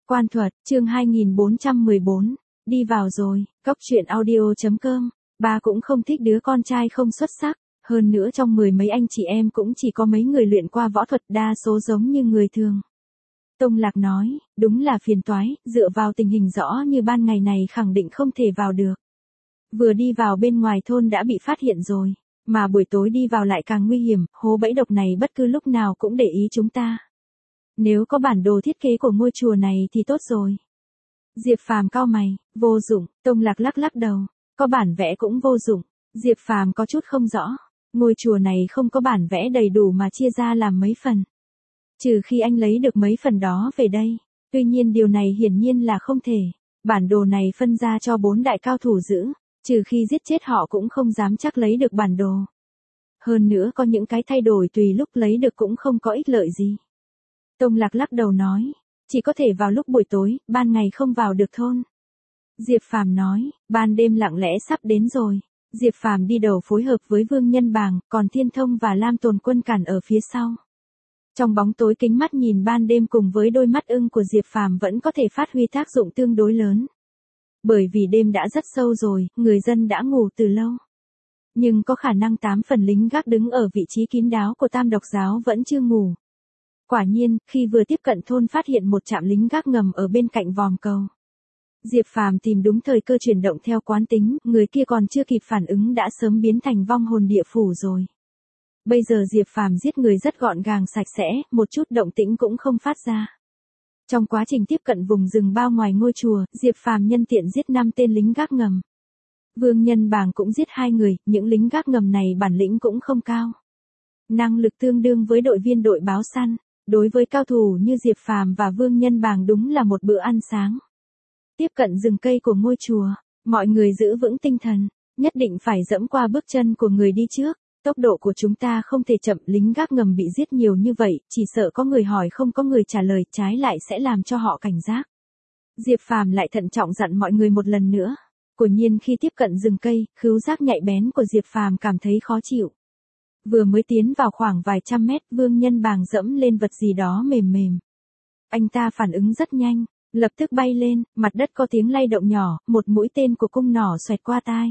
Quan thuật, chương 2414, đi vào rồi, cóc truyện audio.com, ba cũng không thích đứa con trai không xuất sắc, hơn nữa trong mười mấy anh chị em cũng chỉ có mấy người luyện qua võ thuật, đa số giống như người thường. Tông Lạc nói, đúng là phiền toái, dựa vào tình hình rõ như ban ngày này khẳng định không thể vào được. Vừa đi vào bên ngoài thôn đã bị phát hiện rồi, mà buổi tối đi vào lại càng nguy hiểm, hố bẫy độc này bất cứ lúc nào cũng để ý chúng ta. Nếu có bản đồ thiết kế của ngôi chùa này thì tốt rồi. Diệp Phàm cau mày, vô dụng, Tông Lạc lắc lắc đầu, có bản vẽ cũng vô dụng. Diệp Phàm có chút không rõ, ngôi chùa này không có bản vẽ đầy đủ mà chia ra làm mấy phần. Trừ khi anh lấy được mấy phần đó về đây, tuy nhiên điều này hiển nhiên là không thể. Bản đồ này phân ra cho 4 đại cao thủ giữ, trừ khi giết chết họ cũng không dám chắc lấy được bản đồ. Hơn nữa có những cái thay đổi tùy lúc lấy được cũng không có ích lợi gì. Tông Lạc lắc đầu nói, chỉ có thể vào lúc buổi tối, ban ngày không vào được thôn. Diệp Phàm nói, ban đêm lặng lẽ sắp đến rồi. Diệp Phàm đi đầu phối hợp với Vương Nhân Bàng, còn Thiên Thông và Lam Tồn Quân cản ở phía sau. Trong bóng tối kính mắt nhìn ban đêm cùng với đôi mắt ưng của Diệp Phàm vẫn có thể phát huy tác dụng tương đối lớn. Bởi vì đêm đã rất sâu rồi, người dân đã ngủ từ lâu. Nhưng có khả năng 8 phần lính gác đứng ở vị trí kín đáo của Tam Độc Giáo vẫn chưa ngủ. Quả nhiên, khi vừa tiếp cận thôn phát hiện một trạm lính gác ngầm ở bên cạnh vòm cầu. Diệp Phàm tìm đúng thời cơ chuyển động theo quán tính, người kia còn chưa kịp phản ứng đã sớm biến thành vong hồn địa phủ rồi. Bây giờ Diệp Phàm giết người rất gọn gàng sạch sẽ, một chút động tĩnh cũng không phát ra. Trong quá trình tiếp cận vùng rừng bao ngoài ngôi chùa, Diệp Phàm nhân tiện giết 5 tên lính gác ngầm. Vương Nhân Bàng cũng giết 2 người, những lính gác ngầm này bản lĩnh cũng không cao. Năng lực tương đương với đội viên đội báo săn, đối với cao thủ như Diệp Phàm và Vương Nhân Bàng đúng là một bữa ăn sáng. Tiếp cận rừng cây của ngôi chùa, mọi người giữ vững tinh thần, nhất định phải dẫm qua bước chân của người đi trước. Tốc độ của chúng ta không thể chậm, lính gác ngầm bị giết nhiều như vậy, chỉ sợ có người hỏi không có người trả lời, trái lại sẽ làm cho họ cảnh giác. Diệp Phàm lại thận trọng dặn mọi người một lần nữa. Quả nhiên khi tiếp cận rừng cây, khứu giác nhạy bén của Diệp Phàm cảm thấy khó chịu. Vừa mới tiến vào khoảng vài trăm mét, Vương Nhân Bàng dẫm lên vật gì đó mềm mềm. Anh ta phản ứng rất nhanh, lập tức bay lên, mặt đất có tiếng lay động nhỏ, một mũi tên của cung nỏ xoẹt qua tai.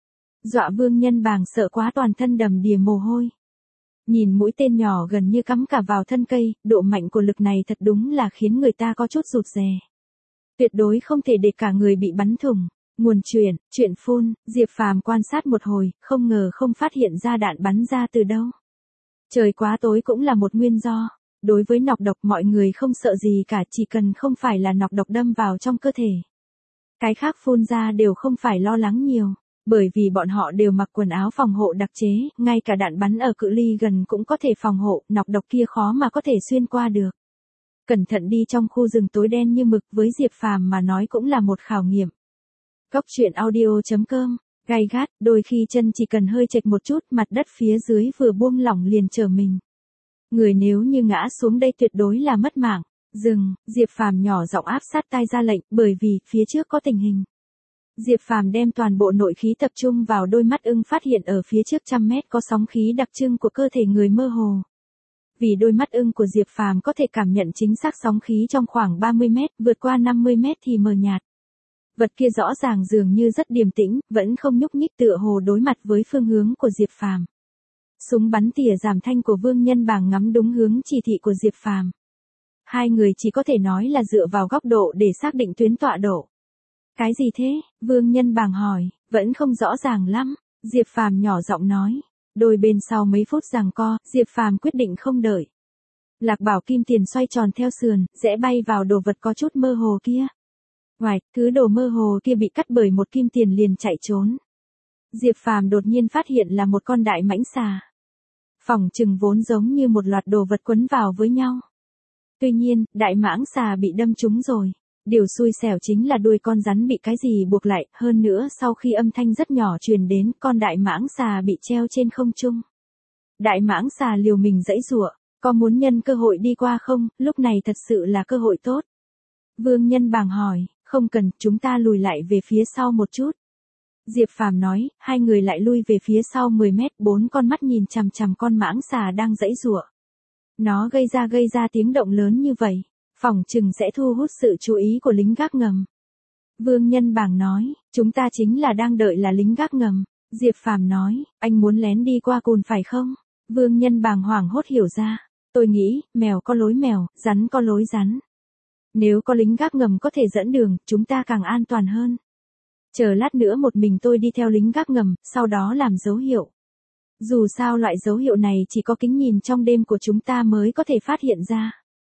Dọa Vương Nhân Bàng sợ quá toàn thân đầm đìa mồ hôi. Nhìn mũi tên nhỏ gần như cắm cả vào thân cây, độ mạnh của lực này thật đúng là khiến người ta có chút rụt rè. Tuyệt đối không thể để cả người bị bắn thủng. Nguồn chuyện phun, Diệp Phàm quan sát một hồi, không ngờ không phát hiện ra đạn bắn ra từ đâu. Trời quá tối cũng là một nguyên do. Đối với nọc độc mọi người không sợ gì cả, chỉ cần không phải là nọc độc đâm vào trong cơ thể. Cái khác phun ra đều không phải lo lắng nhiều. Bởi vì bọn họ đều mặc quần áo phòng hộ đặc chế, ngay cả đạn bắn ở cự ly gần cũng có thể phòng hộ, nọc độc kia khó mà có thể xuyên qua được. Cẩn thận đi trong khu rừng tối đen như mực với Diệp Phàm mà nói cũng là một khảo nghiệm. Cóc truyện audio.com, gay gắt, đôi khi chân chỉ cần hơi chệch một chút, mặt đất phía dưới vừa buông lỏng liền trở mình. Người nếu như ngã xuống đây tuyệt đối là mất mạng. Dừng, Diệp Phàm nhỏ giọng áp sát tai ra lệnh, bởi vì phía trước có tình hình. Diệp Phàm đem toàn bộ nội khí tập trung vào đôi mắt ưng, phát hiện ở phía trước 100 mét có sóng khí đặc trưng của cơ thể người mơ hồ. Vì đôi mắt ưng của Diệp Phàm có thể cảm nhận chính xác sóng khí trong khoảng 30 mét, vượt qua 50 mét thì mờ nhạt. Vật kia rõ ràng dường như rất điềm tĩnh, vẫn không nhúc nhích, tựa hồ đối mặt với phương hướng của Diệp Phàm. Súng bắn tỉa giảm thanh của Vương Nhân Bàng ngắm đúng hướng chỉ thị của Diệp Phàm. Hai người chỉ có thể nói là dựa vào góc độ để xác định tuyến tọa độ. Cái gì thế? Vương Nhân Bàng hỏi, vẫn không rõ ràng lắm. Diệp Phàm nhỏ giọng nói. Đôi bên sau mấy phút giằng co, Diệp Phàm quyết định không đợi. Lạc Bảo kim tiền xoay tròn theo sườn, rẽ bay vào đồ vật có chút mơ hồ kia. Ngoài, thứ đồ mơ hồ kia bị cắt bởi một kim tiền liền chạy trốn. Diệp Phàm đột nhiên phát hiện là một con đại mãnh xà. Phỏng chừng vốn giống như một loạt đồ vật quấn vào với nhau. Tuy nhiên, đại mãng xà bị đâm trúng rồi. Điều xui xẻo chính là đuôi con rắn bị cái gì buộc lại, hơn nữa sau khi âm thanh rất nhỏ truyền đến, con đại mãng xà bị treo trên không trung. Đại mãng xà liều mình giãy giụa, có muốn nhân cơ hội đi qua không, lúc này thật sự là cơ hội tốt. Vương Nhân Bàng hỏi, không cần, chúng ta lùi lại về phía sau một chút. Diệp Phàm nói, hai người lại lui về phía sau 10 mét, 4 con mắt nhìn chằm chằm con mãng xà đang giãy giụa. Nó gây ra tiếng động lớn như vậy. Phỏng chừng sẽ thu hút sự chú ý của lính gác ngầm. Vương Nhân Bàng nói, chúng ta chính là đang đợi là lính gác ngầm. Diệp Phàm nói, anh muốn lén đi qua cồn phải không? Vương Nhân Bàng hoảng hốt hiểu ra. Tôi nghĩ, mèo có lối mèo, rắn có lối rắn. Nếu có lính gác ngầm có thể dẫn đường, chúng ta càng an toàn hơn. Chờ lát nữa một mình tôi đi theo lính gác ngầm, sau đó làm dấu hiệu. Dù sao loại dấu hiệu này chỉ có kính nhìn trong đêm của chúng ta mới có thể phát hiện ra.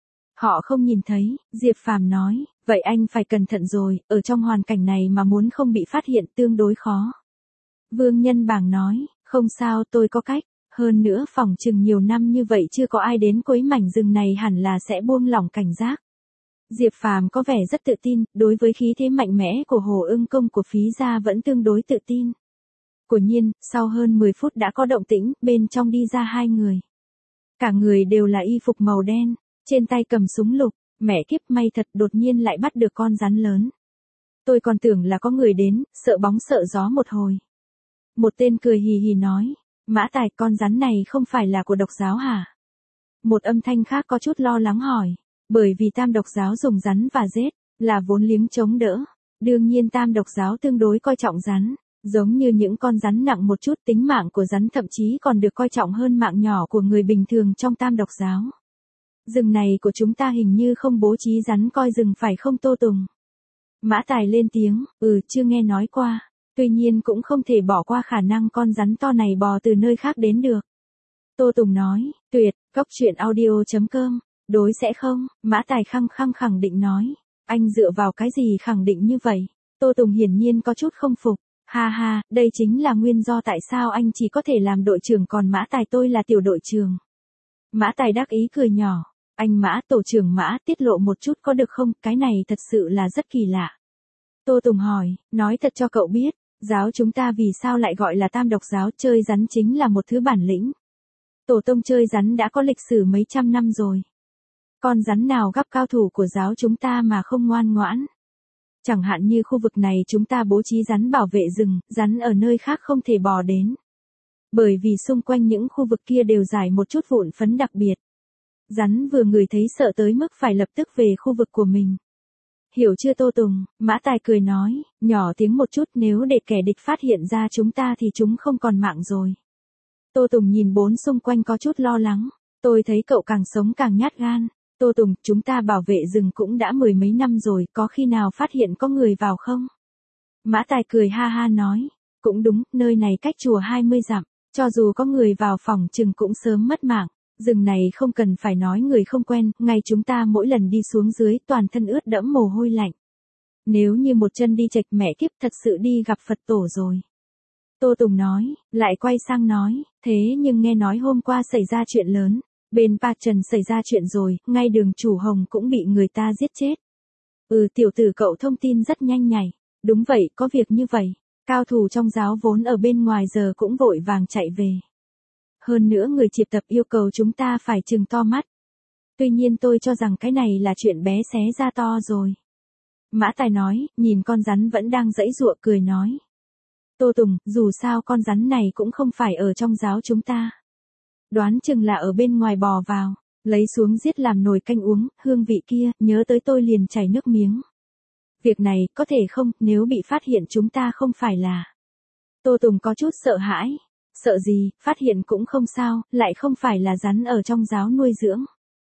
Họ không nhìn thấy, Diệp Phàm nói, vậy anh phải cẩn thận rồi, ở trong hoàn cảnh này mà muốn không bị phát hiện tương đối khó. Vương Nhân Bàng nói, không sao tôi có cách, hơn nữa phỏng chừng nhiều năm như vậy chưa có ai đến cuối mảnh rừng này hẳn là sẽ buông lỏng cảnh giác. Diệp Phàm có vẻ rất tự tin, đối với khí thế mạnh mẽ của Hồ Ưng Công của Phí gia vẫn tương đối tự tin. Quả nhiên, sau hơn 10 phút đã có động tĩnh, bên trong đi ra hai người. Cả người đều là y phục màu đen, trên tay cầm súng lục, mẹ kiếp may thật đột nhiên lại bắt được con rắn lớn. Tôi còn tưởng là có người đến, sợ bóng sợ gió một hồi. Một tên cười hì hì nói, Mã Tài con rắn này không phải là của độc giáo hả? Một âm thanh khác có chút lo lắng hỏi, bởi vì Tam độc giáo dùng rắn và rết, là vốn liếng chống đỡ. Đương nhiên Tam độc giáo tương đối coi trọng rắn, giống như những con rắn nặng một chút tính mạng của rắn thậm chí còn được coi trọng hơn mạng nhỏ của người bình thường trong Tam độc giáo. Rừng này của chúng ta hình như không bố trí rắn coi rừng phải không Tô Tùng? Mã Tài lên tiếng, chưa nghe nói qua, tuy nhiên cũng không thể bỏ qua khả năng con rắn to này bò từ nơi khác đến được. Tô Tùng nói, tuyệt, coctruyện.audio.com, đối sẽ không, Mã Tài khăng định nói, anh dựa vào cái gì khẳng định như vậy? Tô Tùng hiển nhiên có chút không phục, ha ha, đây chính là nguyên do tại sao anh chỉ có thể làm đội trưởng còn Mã Tài tôi là tiểu đội trưởng. Mã Tài đắc ý cười nhỏ, anh Mã tổ trưởng Mã tiết lộ một chút có được không, cái này thật sự là rất kỳ lạ. Tô Tùng hỏi, nói thật cho cậu biết, giáo chúng ta vì sao lại gọi là Tam độc giáo, chơi rắn chính là một thứ bản lĩnh. Tổ tông chơi rắn đã có lịch sử mấy trăm năm rồi. Con rắn nào gặp cao thủ của giáo chúng ta mà không ngoan ngoãn. Chẳng hạn như khu vực này chúng ta bố trí rắn bảo vệ rừng, rắn ở nơi khác không thể bò đến. Bởi vì xung quanh những khu vực kia đều rải một chút vụn phấn đặc biệt. Rắn vừa ngửi thấy sợ tới mức phải lập tức về khu vực của mình. Hiểu chưa Tô Tùng? Mã Tài cười nói, nhỏ tiếng một chút, nếu để kẻ địch phát hiện ra chúng ta thì chúng không còn mạng rồi. Tô Tùng nhìn bốn xung quanh có chút lo lắng, tôi thấy cậu càng sống càng nhát gan. Tô Tùng, chúng ta bảo vệ rừng cũng đã 10 mấy năm rồi, có khi nào phát hiện có người vào không? Mã Tài cười ha ha nói, cũng đúng, nơi này cách chùa 20 dặm, cho dù có người vào phòng chừng cũng sớm mất mạng. Rừng này không cần phải nói người không quen, ngay chúng ta mỗi lần đi xuống dưới toàn thân ướt đẫm mồ hôi lạnh. Nếu như một chân đi chệch mẹ kiếp thật sự đi gặp Phật tổ rồi. Tô Tùng nói, lại quay sang nói, thế nhưng nghe nói hôm qua xảy ra chuyện lớn, bên Pa Trần xảy ra chuyện rồi, ngay đường chủ Hồng cũng bị người ta giết chết. Tiểu tử cậu thông tin rất nhanh nhảy, đúng vậy, có việc như vậy, cao thủ trong giáo vốn ở bên ngoài giờ cũng vội vàng chạy về. Hơn nữa người triệt tập yêu cầu chúng ta phải trừng to mắt. Tuy nhiên tôi cho rằng cái này là chuyện bé xé ra to rồi. Mã Tài nói, nhìn con rắn vẫn đang giãy giụa cười nói. Tô Tùng, dù sao con rắn này cũng không phải ở trong giáo chúng ta. Đoán chừng là ở bên ngoài bò vào, lấy xuống giết làm nồi canh uống, hương vị kia, nhớ tới tôi liền chảy nước miếng. Việc này, có thể không, nếu bị phát hiện chúng ta không phải là. Tô Tùng có chút sợ hãi. Sợ gì, phát hiện cũng không sao, lại không phải là rắn ở trong giáo nuôi dưỡng.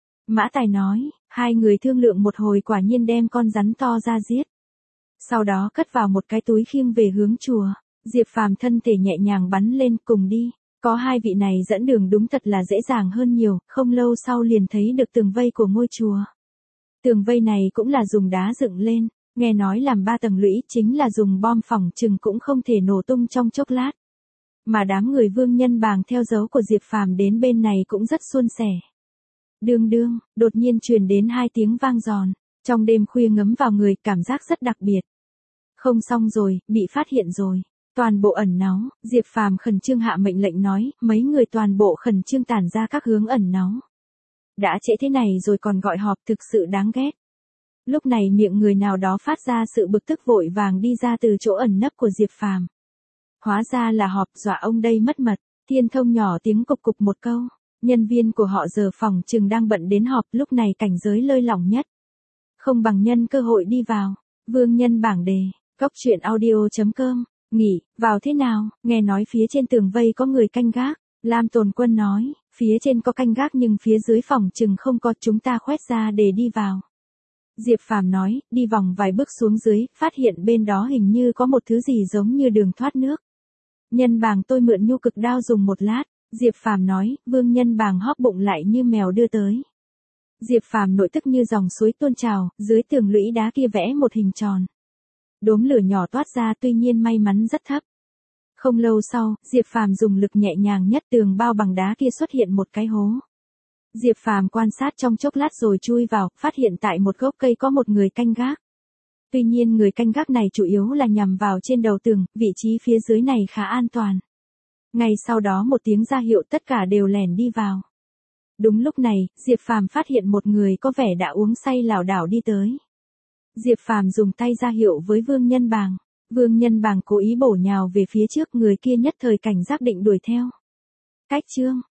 Mã Tài nói, hai người thương lượng một hồi quả nhiên đem con rắn to ra giết. Sau đó cất vào một cái túi khiêng về hướng chùa, Diệp Phàm thân thể nhẹ nhàng bắn lên cùng đi. Có hai vị này dẫn đường đúng thật là dễ dàng hơn nhiều, không lâu sau liền thấy được tường vây của ngôi chùa. Tường vây này cũng là dùng đá dựng lên, nghe nói làm 3 tầng lũy chính là dùng bom phỏng chừng cũng không thể nổ tung trong chốc lát. Mà đám người Vương Nhân Bàng theo dấu của Diệp Phàm đến bên này cũng rất suôn sẻ. Đương, đột nhiên truyền đến 2 tiếng vang giòn, trong đêm khuya ngấm vào người, cảm giác rất đặc biệt. Không xong rồi, bị phát hiện rồi. Toàn bộ ẩn náu, Diệp Phàm khẩn trương hạ mệnh lệnh nói, mấy người toàn bộ khẩn trương tản ra các hướng ẩn náu. Đã trễ thế này rồi còn gọi họp thực sự đáng ghét. Lúc này miệng người nào đó phát ra sự bực tức vội vàng đi ra từ chỗ ẩn nấp của Diệp Phàm. Hóa ra là họp, dọa ông đây mất mật. Thiên Thông nhỏ tiếng cục cục một câu. Nhân viên của họ giờ phòng chừng đang bận đến họp, lúc này cảnh giới lơi lỏng nhất. không bằng nhân cơ hội đi vào. Vương Nhân bảng đề, cốc truyện audio.com, nghỉ, vào thế nào, nghe nói phía trên tường vây có người canh gác. Lam Tồn Quân nói, phía trên có canh gác nhưng phía dưới phòng chừng không có, chúng ta khoét ra để đi vào. Diệp Phàm nói, đi vòng vài bước xuống dưới, phát hiện bên đó hình như có một thứ gì giống như đường thoát nước. Nhân bảng tôi mượn nhu cực đao dùng một lát. Diệp Phàm nói, Vương Nhân bảng hóp bụng lại như mèo đưa tới. Diệp Phàm nội tức như dòng suối tuôn trào, dưới tường lũy đá kia vẽ một hình tròn. Đốm lửa nhỏ toát ra, tuy nhiên may mắn rất thấp. Không lâu sau, Diệp Phàm dùng lực nhẹ nhàng nhất, tường bao bằng đá kia xuất hiện một cái hố. Diệp Phàm quan sát trong chốc lát rồi chui vào, phát hiện tại một gốc cây có một người canh gác. Tuy nhiên người canh gác này chủ yếu là nhằm vào trên đầu tường, vị trí phía dưới này khá an toàn. Ngay sau đó một tiếng ra hiệu, tất cả đều lẻn đi vào. Đúng lúc này, Diệp Phàm phát hiện một người có vẻ đã uống say lảo đảo đi tới. Diệp Phàm dùng tay ra hiệu với Vương Nhân bảng. Vương Nhân bảng cố ý bổ nhào về phía trước, người kia nhất thời cảnh giác định đuổi theo. Cách chương